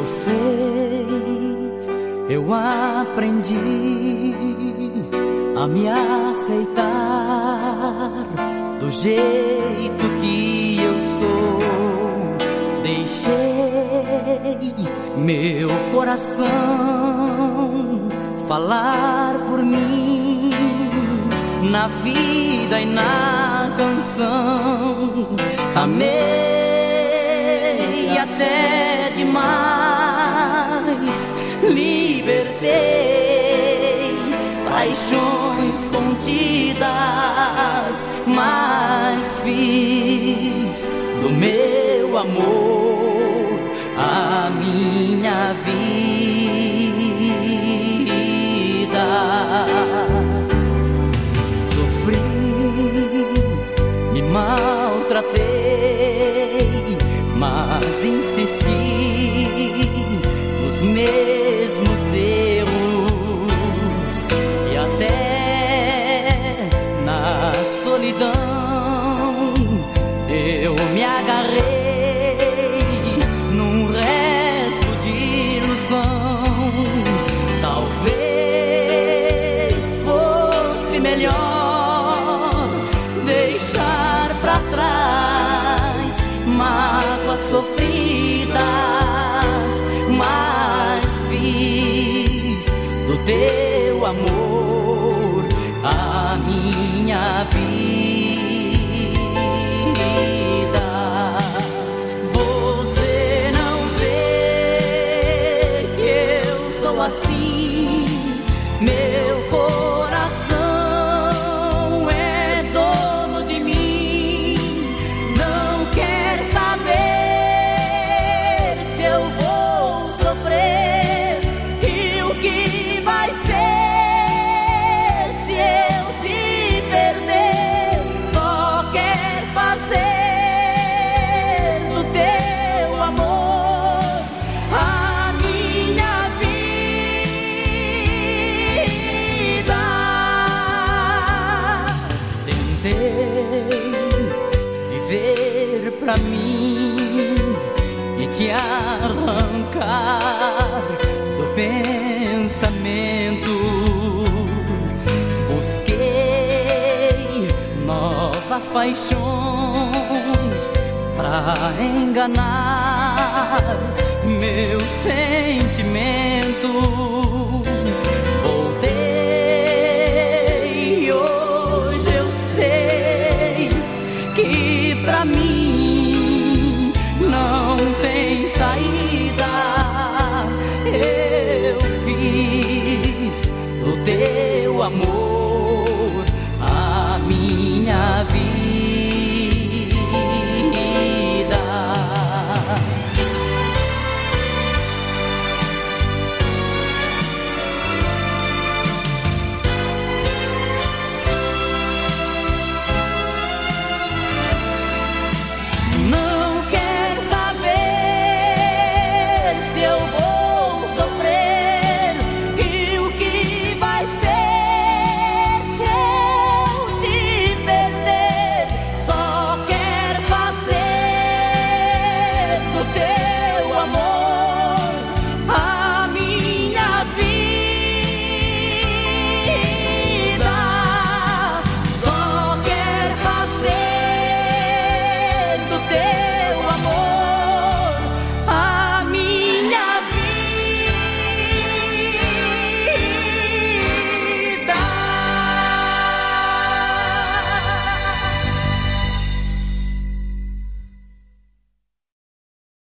Eu sei, eu aprendi a me aceitar do jeito que eu sou. Deixei meu coração falar por mim, na vida e na canção. Amei até demais, libertei paixões contidas, mas fiz do meu amor a minha vida. Sofri, me maltratei, mas insisti nos mesmos erros, e até na solidão eu me agarrei num resto de ilusão. Talvez fosse melhor deixar pra trás mágoas sofridas, mas fiz do teu amor a minha vida. Você não vê que eu sou assim, meu coração é dono de mim, não quer saber se eu vou sofrer e o que vai ser se eu te perder. Só quer fazer do teu amor a minha vida. Tentei viver pra mim e te arrancar do pensamento. Busquei novas paixões pra enganar meu sentimento. Voltei e hoje eu sei que pra mim não tem saída. Eu fiz do teu amor